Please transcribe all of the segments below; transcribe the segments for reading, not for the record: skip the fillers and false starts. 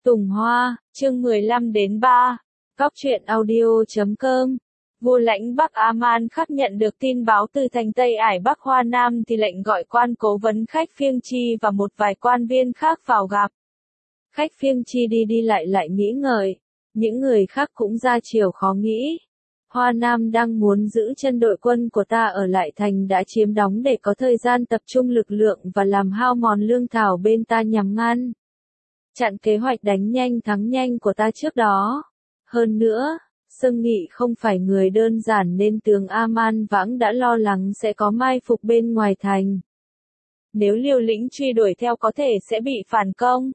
Tùng Hoa, chương 15 đến 3. Góc truyện audio.com. Vua lãnh Bắc Aman Khắc nhận được tin báo từ thành Tây Ải Bắc Hoa Nam thì lệnh gọi quan cố vấn Khách Phiêng Chi và một vài quan viên khác vào gặp. Khách Phiêng Chi đi lại nghĩ ngợi. Những người khác cũng ra chiều khó nghĩ. Hoa Nam đang muốn giữ chân đội quân của ta ở lại thành đã chiếm đóng để có thời gian tập trung lực lượng và làm hao mòn lương thảo bên ta nhằm ngăn chặn kế hoạch đánh nhanh thắng nhanh của ta trước đó. Hơn nữa, Sương Nghị không phải người đơn giản nên tướng Aman Vãng đã lo lắng sẽ có mai phục bên ngoài thành. Nếu liều lĩnh truy đuổi theo có thể sẽ bị phản công.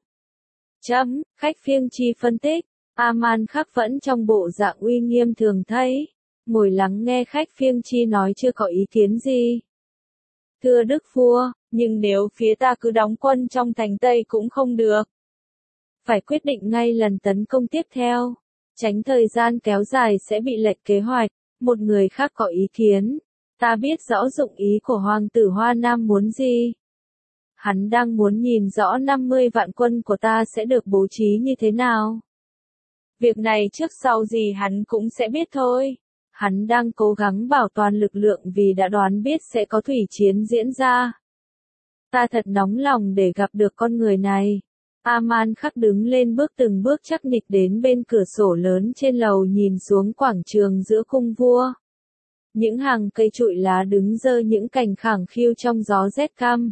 Khách Phiêng Chi phân tích, Aman Khắc vẫn trong bộ dạng uy nghiêm thường thấy, ngồi lắng nghe Khách Phiêng Chi nói chưa có ý kiến gì. Thưa Đức Vua, nhưng nếu phía ta cứ đóng quân trong thành Tây cũng không được. Phải quyết định ngay lần tấn công tiếp theo, tránh thời gian kéo dài sẽ bị lệch kế hoạch. Một người khác có ý kiến, ta biết rõ dụng ý của Hoàng tử Hoa Nam muốn gì. Hắn đang muốn nhìn rõ 50 vạn quân của ta sẽ được bố trí như thế nào. Việc này trước sau gì hắn cũng sẽ biết thôi. Hắn đang cố gắng bảo toàn lực lượng vì đã đoán biết sẽ có thủy chiến diễn ra. Ta thật nóng lòng để gặp được con người này. Aman Khắc đứng lên từng bước chắc nịch đến bên cửa sổ lớn trên lầu nhìn xuống quảng trường giữa cung vua. Những hàng cây trụi lá đứng dơ những cành khẳng khiu trong gió rét căm.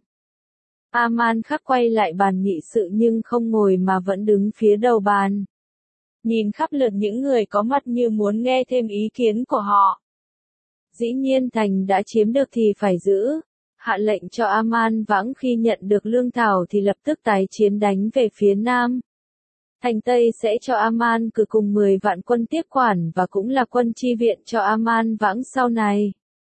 Aman Khắc quay lại bàn nghị sự nhưng không ngồi mà vẫn đứng phía đầu bàn. Nhìn khắp lượt những người có mặt như muốn nghe thêm ý kiến của họ. Dĩ nhiên thành đã chiếm được thì phải giữ. Hạ lệnh cho Aman Vãng khi nhận được lương thảo thì lập tức tái chiến đánh về phía Nam. Thành Tây sẽ cho Aman cử cùng 10 vạn quân tiếp quản và cũng là quân chi viện cho Aman Vãng sau này.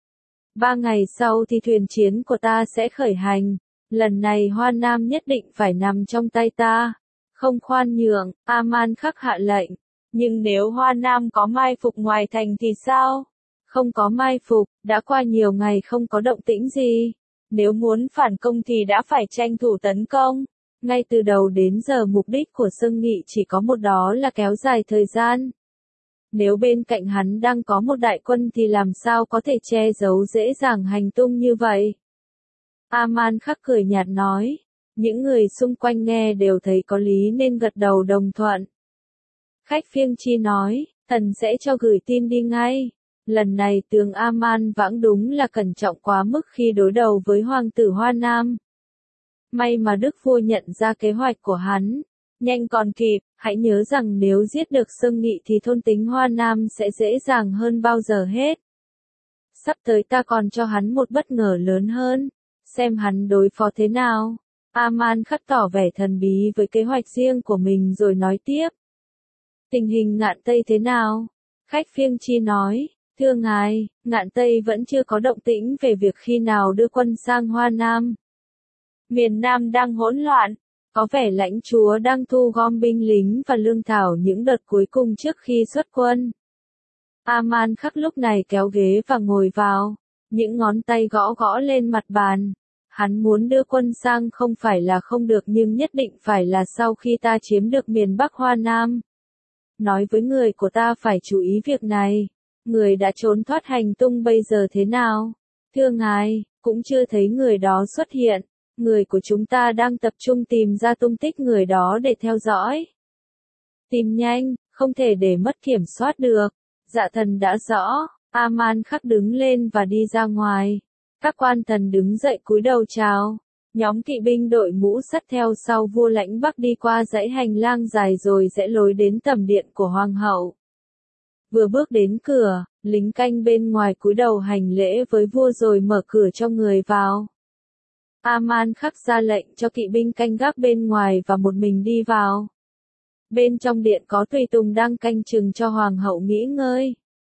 3 ngày sau thì thuyền chiến của ta sẽ khởi hành. Lần này Hoa Nam nhất định phải nằm trong tay ta. Không khoan nhượng, Aman Khắc hạ lệnh. Nhưng nếu Hoa Nam có mai phục ngoài thành thì sao? Không có mai phục, đã qua nhiều ngày không có động tĩnh gì. Nếu muốn phản công thì đã phải tranh thủ tấn công. Ngay từ đầu đến giờ mục đích của Sương Nghị chỉ có một, đó là kéo dài thời gian. Nếu bên cạnh hắn đang có một đại quân thì làm sao có thể che giấu dễ dàng hành tung như vậy? Aman Khắc cười nhạt nói. Những người xung quanh nghe đều thấy có lý nên gật đầu đồng thuận. Khách Phiêng Chi nói, thần sẽ cho gửi tin đi ngay. Lần này tướng Aman Vãng đúng là cẩn trọng quá mức khi đối đầu với Hoàng tử Hoa Nam. May mà Đức Vua nhận ra kế hoạch của hắn. Nhanh còn kịp, hãy nhớ rằng nếu giết được Sương Nghị thì thôn tính Hoa Nam sẽ dễ dàng hơn bao giờ hết. Sắp tới ta còn cho hắn một bất ngờ lớn hơn. Xem hắn đối phó thế nào. Aman Khắc tỏ vẻ thần bí với kế hoạch riêng của mình rồi nói tiếp. Tình hình Ngạn Tây thế nào? Khách Phiêng Chi nói. Thưa ngài, Ngạn Tây vẫn chưa có động tĩnh về việc khi nào đưa quân sang Hoa Nam. Miền Nam đang hỗn loạn, có vẻ lãnh chúa đang thu gom binh lính và lương thảo những đợt cuối cùng trước khi xuất quân. Aman Khắc lúc này kéo ghế và ngồi vào, những ngón tay gõ lên mặt bàn. Hắn muốn đưa quân sang không phải là không được nhưng nhất định phải là sau khi ta chiếm được miền Bắc Hoa Nam. Nói với người của ta phải chú ý việc này. Người đã trốn thoát hành tung bây giờ thế nào? Thưa ngài, cũng chưa thấy người đó xuất hiện. Người của chúng ta đang tập trung tìm ra tung tích người đó để theo dõi. Tìm nhanh, không thể để mất kiểm soát được. Dạ thần đã rõ. Aman Khắc đứng lên và đi ra ngoài. Các quan thần đứng dậy cúi đầu chào. Nhóm kỵ binh đội mũ sắt theo sau vua lãnh Bắc đi qua dãy hành lang dài rồi rẽ lối đến tẩm điện của hoàng hậu. Vừa bước đến cửa, lính canh bên ngoài cúi đầu hành lễ với vua rồi mở cửa cho người vào. Aman Khắc ra lệnh cho kỵ binh canh gác bên ngoài và một mình đi vào. Bên trong điện có tùy tùng đang canh chừng cho hoàng hậu nghỉ ngơi.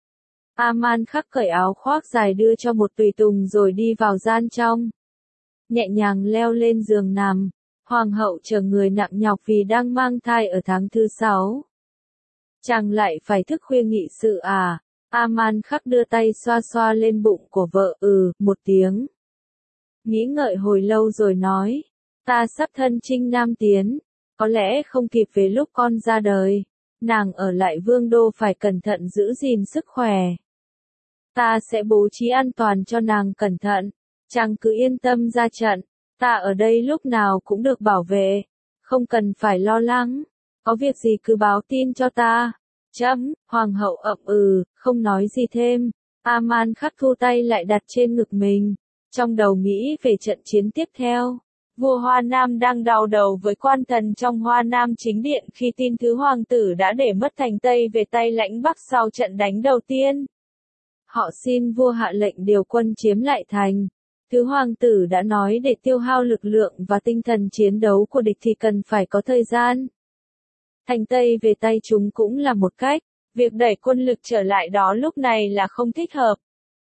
Aman Khắc cởi áo khoác dài đưa cho một tùy tùng rồi đi vào gian trong. Nhẹ nhàng leo lên giường nằm, hoàng hậu chờ người nặng nhọc vì đang mang thai ở tháng thứ 6. Chàng lại phải thức khuya nghị sự à? Aman Khắc đưa tay xoa lên bụng của vợ, một tiếng. Nghĩ ngợi hồi lâu rồi nói, ta sắp thân chinh Nam tiến, Có lẽ không kịp về lúc con ra đời. Nàng ở lại vương đô phải cẩn thận giữ gìn sức khỏe. Ta sẽ bố trí an toàn cho nàng cẩn thận. Chàng cứ yên tâm ra trận. Ta ở đây lúc nào cũng được bảo vệ. Không cần phải lo lắng. Có việc gì cứ báo tin cho ta. Chấm, hoàng hậu ậm không nói gì thêm. Aman khắc thu tay lại đặt trên ngực mình. Trong đầu nghĩ về trận chiến tiếp theo. Vua Hoa Nam đang đau đầu với quan thần trong Hoa Nam chính điện khi tin thứ hoàng tử đã để mất thành Tây về tay lãnh Bắc sau trận đánh đầu tiên. Họ xin vua hạ lệnh điều quân chiếm lại thành. Thứ hoàng tử đã nói để tiêu hao lực lượng và tinh thần chiến đấu của địch thì cần phải có thời gian. Thành Tây về tay chúng cũng là một cách, việc đẩy quân lực trở lại đó lúc này là không thích hợp.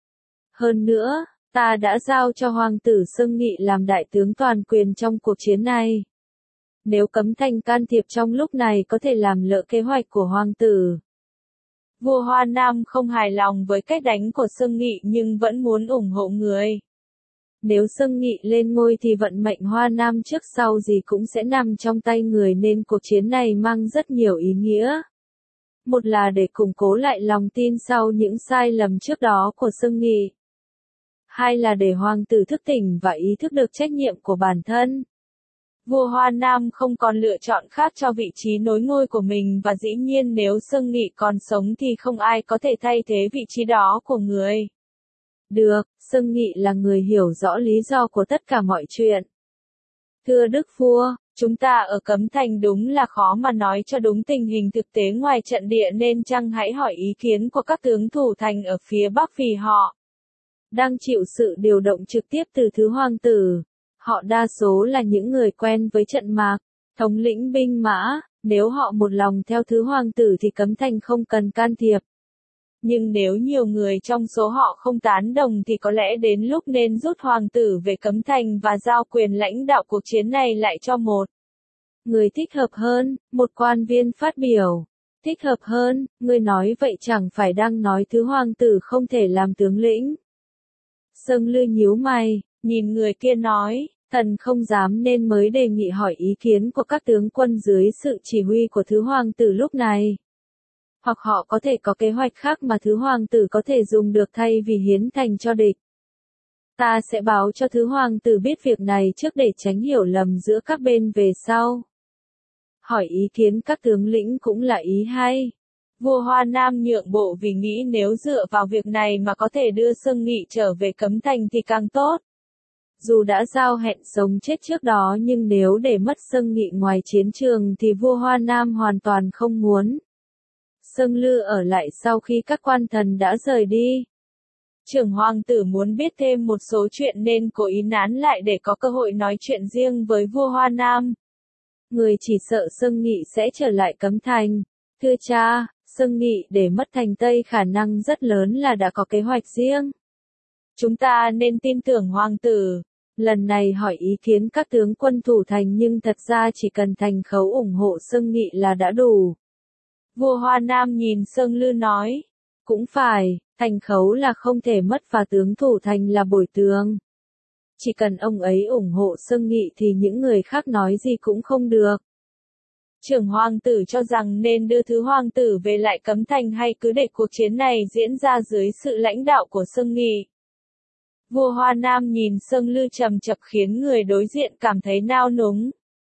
Hơn nữa, ta đã giao cho hoàng tử Sưng Nghị làm đại tướng toàn quyền trong cuộc chiến này. Nếu Cấm Thành can thiệp trong lúc này có thể làm lỡ kế hoạch của hoàng tử. Vua Hoa Nam không hài lòng với cách đánh của Sưng Nghị nhưng vẫn muốn ủng hộ người. Nếu Sưng Nghị lên ngôi thì vận mệnh Hoa Nam trước sau gì cũng sẽ nằm trong tay người nên cuộc chiến này mang rất nhiều ý nghĩa. Một là để củng cố lại lòng tin sau những sai lầm trước đó của Sưng Nghị. Hai là để hoàng tử thức tỉnh và ý thức được trách nhiệm của bản thân. Vua Hoa Nam không còn lựa chọn khác cho vị trí nối ngôi của mình và dĩ nhiên nếu Sưng Nghị còn sống thì không ai có thể thay thế vị trí đó của người. Được, Sưng Nghị là người hiểu rõ lý do của tất cả mọi chuyện. Thưa Đức Vua, chúng ta ở Cấm Thành đúng là khó mà nói cho đúng tình hình thực tế ngoài trận địa nên chăng hãy hỏi ý kiến của các tướng thủ thành ở phía Bắc vì họ đang chịu sự điều động trực tiếp từ thứ hoàng tử. Họ đa số là những người quen với trận mạc, thống lĩnh binh mã, nếu họ một lòng theo thứ hoàng tử thì Cấm Thành không cần can thiệp. Nhưng nếu nhiều người trong số họ không tán đồng thì có lẽ đến lúc nên rút hoàng tử về Cấm Thành và giao quyền lãnh đạo cuộc chiến này lại cho một người thích hợp hơn, một quan viên phát biểu. Thích hợp hơn, người nói vậy chẳng phải đang nói thứ hoàng tử không thể làm tướng lĩnh. Sưng Lư nhíu mày, nhìn người kia nói, thần không dám nên mới đề nghị hỏi ý kiến của các tướng quân dưới sự chỉ huy của thứ hoàng tử lúc này. Hoặc họ có thể có kế hoạch khác mà thứ hoàng tử có thể dùng được thay vì hiến thành cho địch. Ta sẽ báo cho thứ hoàng tử biết việc này trước để tránh hiểu lầm giữa các bên về sau. Hỏi ý kiến các tướng lĩnh cũng là ý hay. Vua Hoa Nam nhượng bộ vì nghĩ nếu dựa vào việc này mà có thể đưa Sưng Nghị trở về Cấm Thành thì càng tốt. Dù đã giao hẹn sống chết trước đó nhưng nếu để mất Sưng Nghị ngoài chiến trường thì vua Hoa Nam hoàn toàn không muốn. Sưng Lư ở lại sau khi các quan thần đã rời đi. Trưởng hoàng tử muốn biết thêm một số chuyện nên cố ý nán lại để có cơ hội nói chuyện riêng với vua Hoa Nam. Người chỉ sợ Sưng Nghị sẽ trở lại Cấm Thành. Thưa cha, Sưng Nghị để mất thành Tây khả năng rất lớn là đã có kế hoạch riêng. Chúng ta nên tin tưởng hoàng tử. Lần này hỏi ý kiến các tướng quân thủ thành nhưng thật ra chỉ cần thành khấu ủng hộ Sưng Nghị là đã đủ. Vua Hoa Nam nhìn Sưng Lư nói. Cũng phải, thành khấu là không thể mất và tướng thủ thành là bồi tường. Chỉ cần ông ấy ủng hộ Sưng Nghị thì những người khác nói gì cũng không được. Trưởng hoàng tử cho rằng nên đưa thứ hoàng tử về lại Cấm Thành hay cứ để cuộc chiến này diễn ra dưới sự lãnh đạo của Sưng Nghị. Vua Hoa Nam nhìn Sưng Lư trầm chập khiến người đối diện cảm thấy nao núng.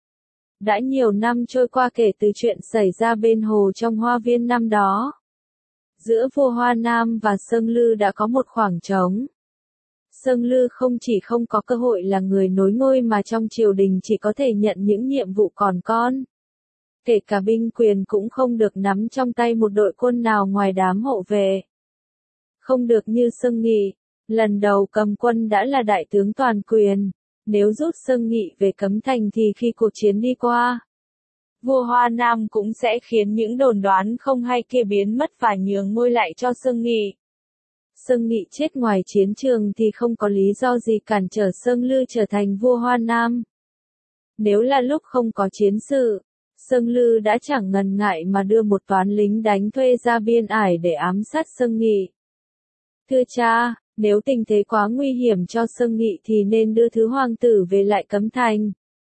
Đã nhiều năm trôi qua kể từ chuyện xảy ra bên hồ trong hoa viên năm đó. Giữa vua Hoa Nam và Sưng Lư đã có một khoảng trống. Sưng Lư không chỉ không có cơ hội là người nối ngôi mà trong triều đình chỉ có thể nhận những nhiệm vụ còn con. Kể cả binh quyền cũng không được nắm trong tay một đội quân nào ngoài đám hộ vệ. Không được như Sưng Nghị, lần đầu cầm quân đã là đại tướng toàn quyền. Nếu rút Sưng Nghị về Cấm Thành thì khi cuộc chiến đi qua, vua Hoa Nam cũng sẽ khiến những đồn đoán không hay kia biến mất và nhường ngôi lại cho Sưng Nghị. Sưng Nghị chết ngoài chiến trường thì không có lý do gì cản trở Sưng Lư trở thành vua Hoa Nam. Nếu là lúc không có chiến sự, Sưng Lư đã chẳng ngần ngại mà đưa một toán lính đánh thuê ra biên ải để ám sát Sưng Nghị. Thưa cha, nếu tình thế quá nguy hiểm cho Sưng Nghị thì nên đưa thứ hoàng tử về lại Cấm Thành.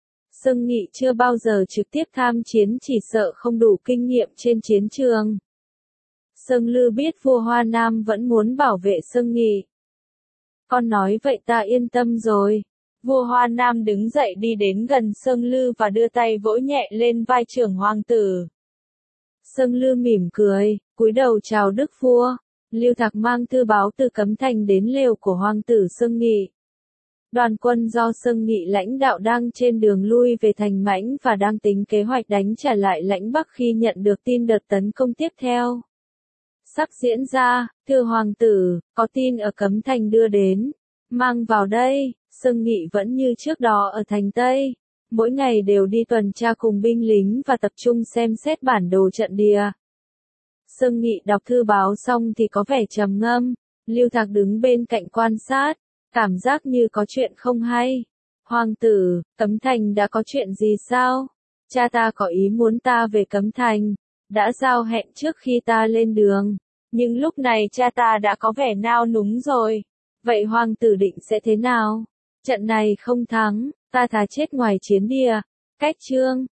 Sương Nghị chưa bao giờ trực tiếp tham chiến, chỉ sợ không đủ kinh nghiệm trên chiến trường. Sương Lư biết vua Hoa Nam vẫn muốn bảo vệ Sương Nghị. Con nói vậy ta yên tâm rồi. Vua Hoa Nam đứng dậy đi đến gần Sương Lư và đưa tay vỗ nhẹ lên vai trưởng hoàng tử. Sương Lư mỉm cười, cúi đầu chào đức vua. Lưu Thạc mang thư báo từ Cấm Thành đến lều của hoàng tử Sương Nghị. Đoàn quân do Sương Nghị lãnh đạo đang trên đường lui về thành Mãnh và đang tính kế hoạch đánh trả lại lãnh Bắc khi nhận được tin đợt tấn công tiếp theo sắp diễn ra. Thưa hoàng tử, có tin ở Cấm Thành đưa đến. Mang vào đây. Sương Nghị vẫn như trước đó ở thành Tây. Mỗi ngày đều đi tuần tra cùng binh lính và tập trung xem xét bản đồ trận địa. Sương Nghị đọc thư báo xong thì có vẻ trầm ngâm. Lưu Thạc đứng bên cạnh quan sát, cảm giác như có chuyện không hay. Hoàng tử, Cấm Thành đã có chuyện gì sao? Cha ta có ý muốn ta về Cấm Thành, đã giao hẹn trước khi ta lên đường. Nhưng lúc này cha ta đã có vẻ nao núng rồi. Vậy hoàng tử định sẽ thế nào? Trận này không thắng, ta thà chết ngoài chiến địa. Cách chương